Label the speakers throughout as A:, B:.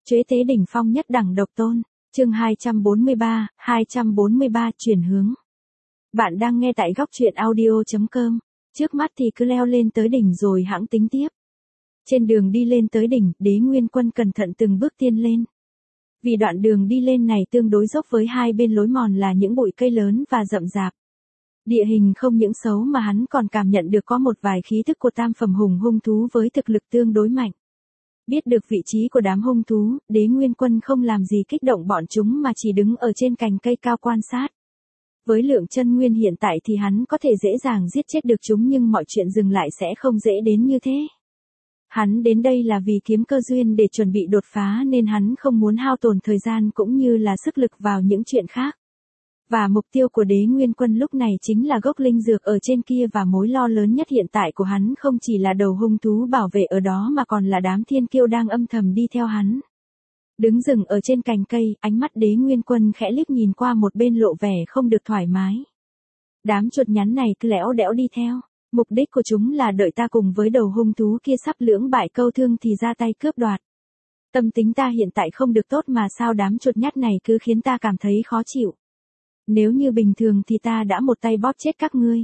A: Chế tế đỉnh phong nhất đẳng độc tôn, chương 243, chuyển hướng. Bạn đang nghe tại góc truyện audio.com, trước mắt thì cứ leo lên tới đỉnh rồi hãng tính tiếp. Trên đường đi lên tới đỉnh, Đế Nguyên Quân cẩn thận từng bước tiên lên. Vì đoạn đường đi lên này tương đối dốc với hai bên lối mòn là những bụi cây lớn và rậm rạp. Địa hình không những xấu mà hắn còn cảm nhận được có một vài khí thức của tam phẩm hung thú với thực lực tương đối mạnh. Biết được vị trí của đám hung thú, Đế Nguyên Quân không làm gì kích động bọn chúng mà chỉ đứng ở trên cành cây cao quan sát. Với lượng chân nguyên hiện tại thì hắn có thể dễ dàng giết chết được chúng, nhưng mọi chuyện dừng lại sẽ không dễ đến như thế. Hắn đến đây là vì kiếm cơ duyên để chuẩn bị đột phá, nên hắn không muốn hao tổn thời gian cũng như là sức lực vào những chuyện khác. Và mục tiêu của Đế Nguyên Quân lúc này chính là gốc linh dược ở trên kia, và mối lo lớn nhất hiện tại của hắn không chỉ là đầu hung thú bảo vệ ở đó mà còn là đám thiên kiêu đang âm thầm đi theo hắn. Đứng dừng ở trên cành cây, ánh mắt Đế Nguyên Quân khẽ liếc nhìn qua một bên lộ vẻ không được thoải mái. Đám chuột nhắn này cứ lẽo đẽo đi theo, mục đích của chúng là đợi ta cùng với đầu hung thú kia sắp lưỡng bại câu thương thì ra tay cướp đoạt. Tâm tính ta hiện tại không được tốt mà sao đám chuột nhắt này cứ khiến ta cảm thấy khó chịu. Nếu như bình thường thì ta đã một tay bóp chết các ngươi.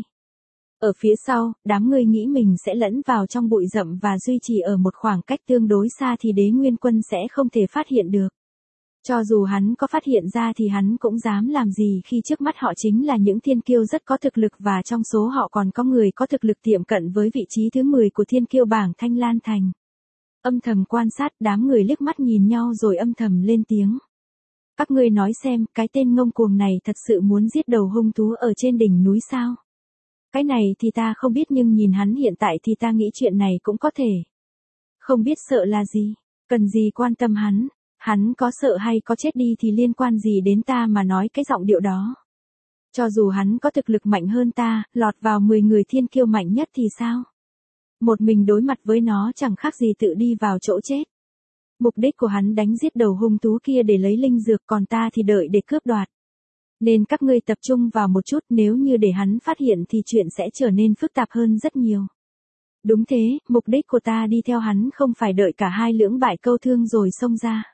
A: Ở phía sau, đám ngươi nghĩ mình sẽ lẫn vào trong bụi rậm và duy trì ở một khoảng cách tương đối xa thì Đế Nguyên Quân sẽ không thể phát hiện được. Cho dù hắn có phát hiện ra thì hắn cũng dám làm gì khi trước mắt họ chính là những thiên kiêu rất có thực lực, và trong số họ còn có người có thực lực tiệm cận với vị trí thứ 10 của thiên kiêu bảng Thanh Lan Thành. Âm thầm quan sát, đám người liếc mắt nhìn nhau rồi âm thầm lên tiếng. Các ngươi nói xem, cái tên ngông cuồng này thật sự muốn giết đầu hung thú ở trên đỉnh núi sao? Cái này thì ta không biết, nhưng nhìn hắn hiện tại thì ta nghĩ chuyện này cũng có thể. Không biết sợ là gì, cần gì quan tâm hắn có sợ hay có chết đi thì liên quan gì đến ta mà nói cái giọng điệu đó. Cho dù hắn có thực lực mạnh hơn ta, lọt vào 10 người thiên kiêu mạnh nhất thì sao? Một mình đối mặt với nó chẳng khác gì tự đi vào chỗ chết. Mục đích của hắn đánh giết đầu hung thú kia để lấy linh dược, còn ta thì đợi để cướp đoạt. Nên các ngươi tập trung vào một chút, nếu như để hắn phát hiện thì chuyện sẽ trở nên phức tạp hơn rất nhiều. Đúng thế, mục đích của ta đi theo hắn không phải đợi cả hai lưỡng bại câu thương rồi xông ra.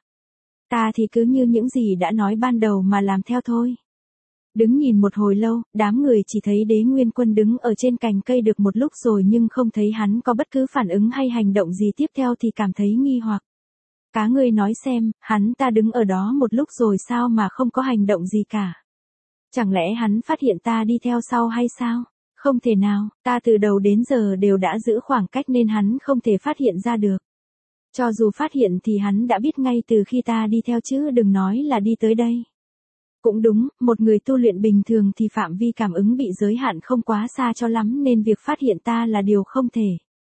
A: Ta thì cứ như những gì đã nói ban đầu mà làm theo thôi. Đứng nhìn một hồi lâu, đám người chỉ thấy Đế Nguyên Quân đứng ở trên cành cây được một lúc rồi nhưng không thấy hắn có bất cứ phản ứng hay hành động gì tiếp theo thì cảm thấy nghi hoặc. Cá ngươi nói xem, hắn ta đứng ở đó một lúc rồi sao mà không có hành động gì cả? Chẳng lẽ hắn phát hiện ta đi theo sau hay sao? Không thể nào, ta từ đầu đến giờ đều đã giữ khoảng cách nên hắn không thể phát hiện ra được. Cho dù phát hiện thì hắn đã biết ngay từ khi ta đi theo chứ đừng nói là đi tới đây. Cũng đúng, một người tu luyện bình thường thì phạm vi cảm ứng bị giới hạn không quá xa cho lắm nên việc phát hiện ta là điều không thể.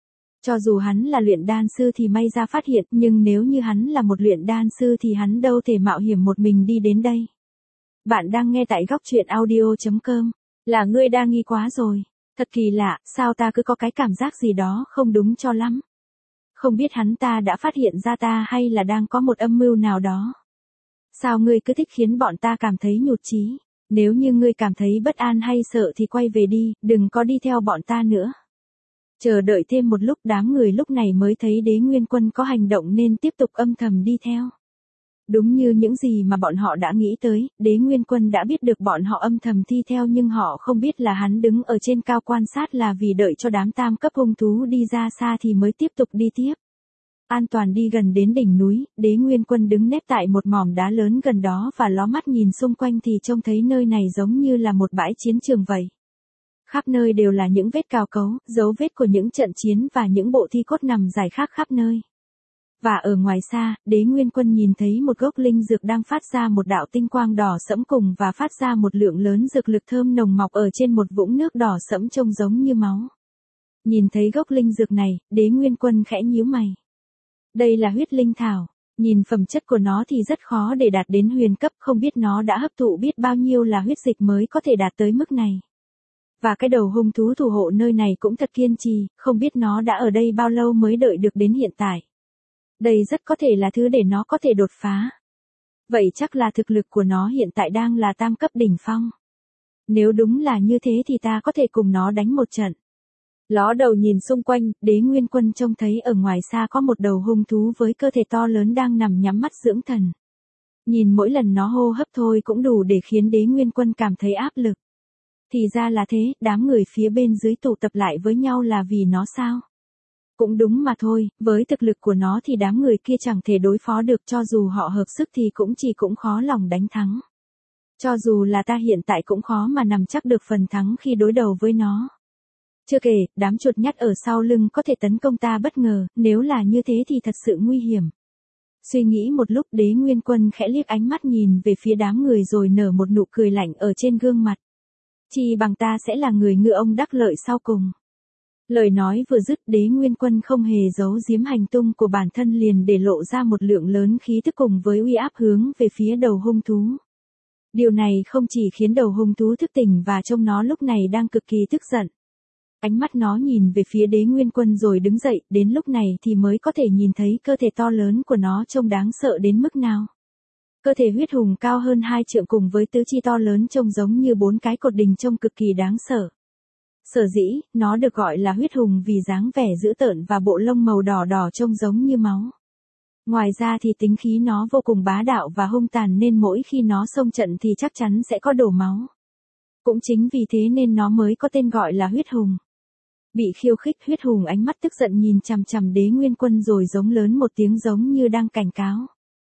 A: Cho dù hắn là luyện đan sư thì may ra phát hiện, nhưng nếu như hắn là một luyện đan sư thì hắn đâu thể mạo hiểm một mình đi đến đây. Bạn đang nghe tại góc truyện audio.com, là ngươi đa nghi quá rồi. Thật kỳ lạ, sao ta cứ có cái cảm giác gì đó không đúng cho lắm. Không biết hắn ta đã phát hiện ra ta hay là đang có một âm mưu nào đó. Sao ngươi cứ thích khiến bọn ta cảm thấy nhụt chí? Nếu như ngươi cảm thấy bất an hay sợ thì quay về đi, đừng có đi theo bọn ta nữa. Chờ đợi thêm một lúc, đám người lúc này mới thấy Đế Nguyên Quân có hành động nên tiếp tục âm thầm đi theo. Đúng như những gì mà bọn họ đã nghĩ tới, Đế Nguyên Quân đã biết được bọn họ âm thầm thi theo, nhưng họ không biết là hắn đứng ở trên cao quan sát là vì đợi cho đám tam cấp hung thú đi ra xa thì mới tiếp tục đi tiếp. An toàn đi gần đến đỉnh núi, Đế Nguyên Quân đứng nép tại một mỏm đá lớn gần đó và ló mắt nhìn xung quanh thì trông thấy nơi này giống như là một bãi chiến trường vậy. Khắp nơi đều là những vết cào cấu, dấu vết của những trận chiến và những bộ thi cốt nằm rải rác khắp nơi. Và ở ngoài xa, Đế Nguyên Quân nhìn thấy một gốc linh dược đang phát ra một đạo tinh quang đỏ sẫm cùng và phát ra một lượng lớn dược lực thơm nồng mọc ở trên một vũng nước đỏ sẫm trông giống như máu. Nhìn thấy gốc linh dược này, Đế Nguyên Quân khẽ nhíu mày. Đây là huyết linh thảo, nhìn phẩm chất của nó thì rất khó để đạt đến huyền cấp, không biết nó đã hấp thụ biết bao nhiêu là huyết dịch mới có thể đạt tới mức này. Và cái đầu hung thú thủ hộ nơi này cũng thật kiên trì, không biết nó đã ở đây bao lâu mới đợi được đến hiện tại. Đây rất có thể là thứ để nó có thể đột phá. Vậy chắc là thực lực của nó hiện tại đang là tam cấp đỉnh phong. Nếu đúng là như thế thì ta có thể cùng nó đánh một trận. Ló đầu nhìn xung quanh, Đế Nguyên Quân trông thấy ở ngoài xa có một đầu hung thú với cơ thể to lớn đang nằm nhắm mắt dưỡng thần. Nhìn mỗi lần nó hô hấp thôi cũng đủ để khiến Đế Nguyên Quân cảm thấy áp lực. Thì ra là thế, đám người phía bên dưới tụ tập lại với nhau là vì nó sao? Cũng đúng mà thôi, với thực lực của nó thì đám người kia chẳng thể đối phó được, cho dù họ hợp sức thì cũng khó lòng đánh thắng. Cho dù là ta hiện tại cũng khó mà nắm chắc được phần thắng khi đối đầu với nó. Chưa kể, đám chuột nhắt ở sau lưng có thể tấn công ta bất ngờ, nếu là như thế thì thật sự nguy hiểm. Suy nghĩ một lúc, Đế Nguyên Quân khẽ liếc ánh mắt nhìn về phía đám người rồi nở một nụ cười lạnh ở trên gương mặt. Chỉ bằng ta sẽ là người ngư ông đắc lợi sau cùng. Lời nói vừa dứt, Đế Nguyên Quân không hề giấu giếm hành tung của bản thân, liền để lộ ra một lượng lớn khí tức cùng với uy áp hướng về phía đầu hung thú. Điều này không chỉ khiến đầu hung thú thức tỉnh và trông nó lúc này đang cực kỳ tức giận. Ánh mắt nó nhìn về phía Đế Nguyên Quân rồi đứng dậy, đến lúc này thì mới có thể nhìn thấy cơ thể to lớn của nó trông đáng sợ đến mức nào. Cơ thể huyết hùng cao hơn 2 trượng cùng với tứ chi to lớn trông giống như 4 cái cột đình trông cực kỳ đáng sợ. Sở dĩ, nó được gọi là huyết hùng vì dáng vẻ dữ tợn và bộ lông màu đỏ đỏ trông giống như máu. Ngoài ra thì tính khí nó vô cùng bá đạo và hung tàn nên mỗi khi nó xông trận thì chắc chắn sẽ có đổ máu. Cũng chính vì thế nên nó mới có tên gọi là huyết hùng. Bị khiêu khích, huyết hùng ánh mắt tức giận nhìn chằm chằm Đế Nguyên Quân rồi giống lớn một tiếng giống như đang cảnh cáo.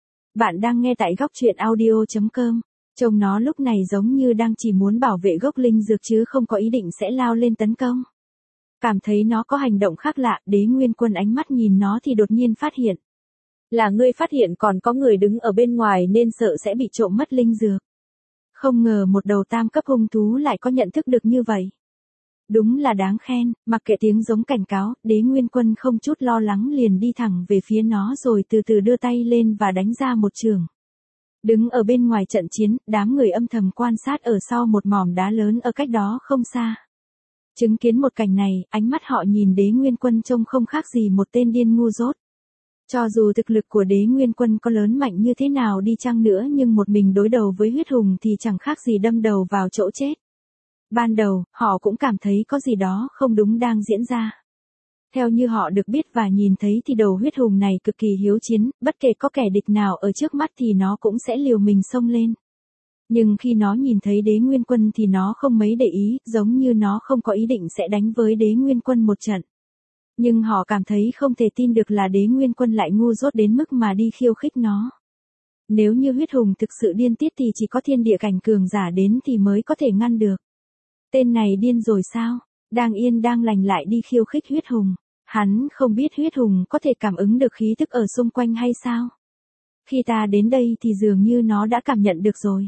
A: Bạn đang nghe tại góc truyện audio.com. Trông nó lúc này giống như đang chỉ muốn bảo vệ gốc linh dược chứ không có ý định sẽ lao lên tấn công. Cảm thấy nó có hành động khác lạ, Đế Nguyên Quân ánh mắt nhìn nó thì đột nhiên phát hiện. Là ngươi phát hiện còn có người đứng ở bên ngoài nên sợ sẽ bị trộm mất linh dược. Không ngờ một đầu tam cấp hung thú lại có nhận thức được như vậy. Đúng là đáng khen, mặc kệ tiếng giống cảnh cáo, Đế Nguyên Quân không chút lo lắng liền đi thẳng về phía nó rồi từ từ đưa tay lên và đánh ra một chưởng. Đứng ở bên ngoài trận chiến, đám người âm thầm quan sát ở sau một mỏm đá lớn ở cách đó không xa. Chứng kiến một cảnh này, ánh mắt họ nhìn Đế Nguyên Quân trông không khác gì một tên điên ngu dốt. Cho dù thực lực của Đế Nguyên Quân có lớn mạnh như thế nào đi chăng nữa nhưng một mình đối đầu với huyết hùng thì chẳng khác gì đâm đầu vào chỗ chết. Ban đầu, họ cũng cảm thấy có gì đó không đúng đang diễn ra. Theo như họ được biết và nhìn thấy thì đầu huyết hùng này cực kỳ hiếu chiến, bất kể có kẻ địch nào ở trước mắt thì nó cũng sẽ liều mình xông lên. Nhưng khi nó nhìn thấy Đế Nguyên Quân thì nó không mấy để ý, giống như nó không có ý định sẽ đánh với Đế Nguyên Quân một trận. Nhưng họ cảm thấy không thể tin được là Đế Nguyên Quân lại ngu dốt đến mức mà đi khiêu khích nó. Nếu như huyết hùng thực sự điên tiết thì chỉ có thiên địa cảnh cường giả đến thì mới có thể ngăn được. Tên này điên rồi sao? Đang yên đang lành lại đi khiêu khích huyết hùng. Hắn không biết huyết hùng có thể cảm ứng được khí tức ở xung quanh hay sao? Khi ta đến đây thì dường như nó đã cảm nhận được rồi.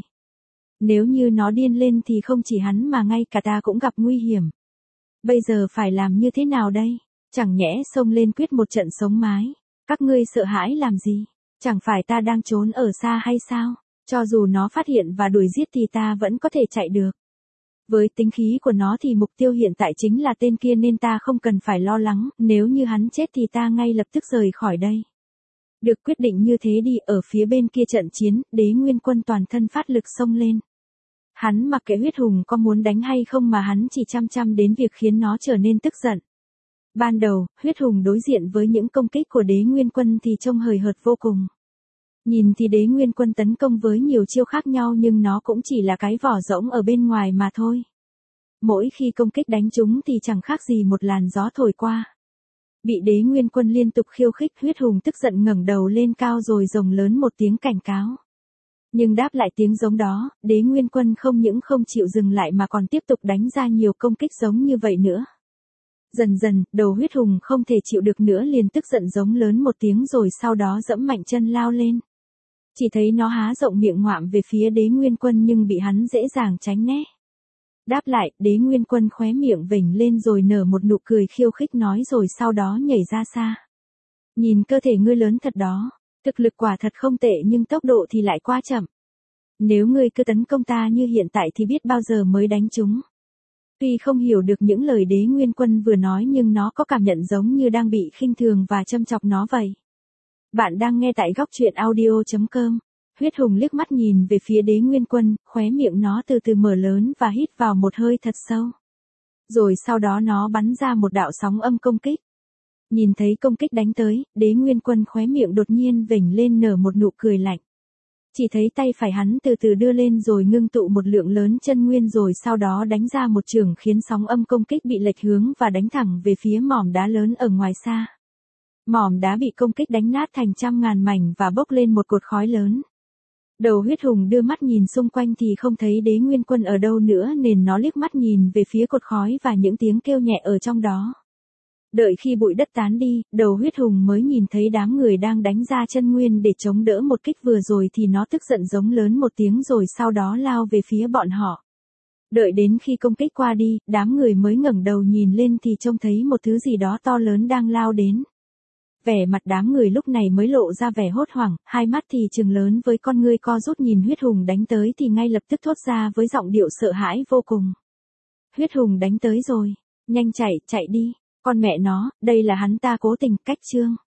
A: Nếu như nó điên lên thì không chỉ hắn mà ngay cả ta cũng gặp nguy hiểm. Bây giờ phải làm như thế nào đây? Chẳng nhẽ xông lên quyết một trận sống mái. Các ngươi sợ hãi làm gì? Chẳng phải ta đang trốn ở xa hay sao? Cho dù nó phát hiện và đuổi giết thì ta vẫn có thể chạy được. Với tính khí của nó thì mục tiêu hiện tại chính là tên kia nên ta không cần phải lo lắng, nếu như hắn chết thì ta ngay lập tức rời khỏi đây. Được quyết định như thế đi, ở phía bên kia trận chiến, Đế Nguyên Quân toàn thân phát lực xông lên. Hắn mặc kệ huyết hùng có muốn đánh hay không mà hắn chỉ chăm đến việc khiến nó trở nên tức giận. Ban đầu, huyết hùng đối diện với những công kích của Đế Nguyên Quân thì trông hời hợt vô cùng. Nhìn thì Đế Nguyên Quân tấn công với nhiều chiêu khác nhau nhưng nó cũng chỉ là cái vỏ rỗng ở bên ngoài mà thôi. Mỗi khi công kích đánh chúng thì chẳng khác gì một làn gió thổi qua. Bị Đế Nguyên Quân liên tục khiêu khích, huyết hùng tức giận ngẩng đầu lên cao rồi rồng lớn một tiếng cảnh cáo. Nhưng đáp lại tiếng giống đó, Đế Nguyên Quân không những không chịu dừng lại mà còn tiếp tục đánh ra nhiều công kích giống như vậy nữa. Dần dần, đầu huyết hùng không thể chịu được nữa liền tức giận giống lớn một tiếng rồi sau đó giẫm mạnh chân lao lên. Chỉ thấy nó há rộng miệng ngoạm về phía Đế Nguyên Quân nhưng bị hắn dễ dàng tránh né. Đáp lại, Đế Nguyên Quân khóe miệng vểnh lên rồi nở một nụ cười khiêu khích nói rồi sau đó nhảy ra xa. Nhìn cơ thể ngươi lớn thật đó, thực lực quả thật không tệ nhưng tốc độ thì lại quá chậm. Nếu ngươi cứ tấn công ta như hiện tại thì biết bao giờ mới đánh chúng. Tuy không hiểu được những lời Đế Nguyên Quân vừa nói nhưng nó có cảm nhận giống như đang bị khinh thường và châm chọc nó vậy. Bạn đang nghe tại góc truyện audio.com. Huyết hùng liếc mắt nhìn về phía Đế Nguyên Quân, khóe miệng nó từ từ mở lớn và hít vào một hơi thật sâu. Rồi sau đó nó bắn ra một đạo sóng âm công kích. Nhìn thấy công kích đánh tới, Đế Nguyên Quân khóe miệng đột nhiên vểnh lên nở một nụ cười lạnh. Chỉ thấy tay phải hắn từ từ đưa lên rồi ngưng tụ một lượng lớn chân nguyên rồi sau đó đánh ra một chưởng khiến sóng âm công kích bị lệch hướng và đánh thẳng về phía mỏm đá lớn ở ngoài xa. Mỏm đá bị công kích đánh nát thành trăm ngàn mảnh và bốc lên một cột khói lớn. Đầu huyết hùng đưa mắt nhìn xung quanh thì không thấy Đế Nguyên Quân ở đâu nữa nên nó liếc mắt nhìn về phía cột khói và những tiếng kêu nhẹ ở trong đó. Đợi khi bụi đất tán đi, đầu huyết hùng mới nhìn thấy đám người đang đánh ra chân nguyên để chống đỡ một kích vừa rồi thì nó tức giận giống lớn một tiếng rồi sau đó lao về phía bọn họ. Đợi đến khi công kích qua đi, đám người mới ngẩng đầu nhìn lên thì trông thấy một thứ gì đó to lớn đang lao đến. Vẻ mặt đám người lúc này mới lộ ra vẻ hốt hoảng, hai mắt thì trừng lớn với con ngươi co rút nhìn huyết hùng đánh tới thì ngay lập tức thốt ra với giọng điệu sợ hãi vô cùng. Huyết hùng đánh tới rồi, nhanh chạy, chạy đi, con mẹ nó, đây là hắn ta cố tình cách chương.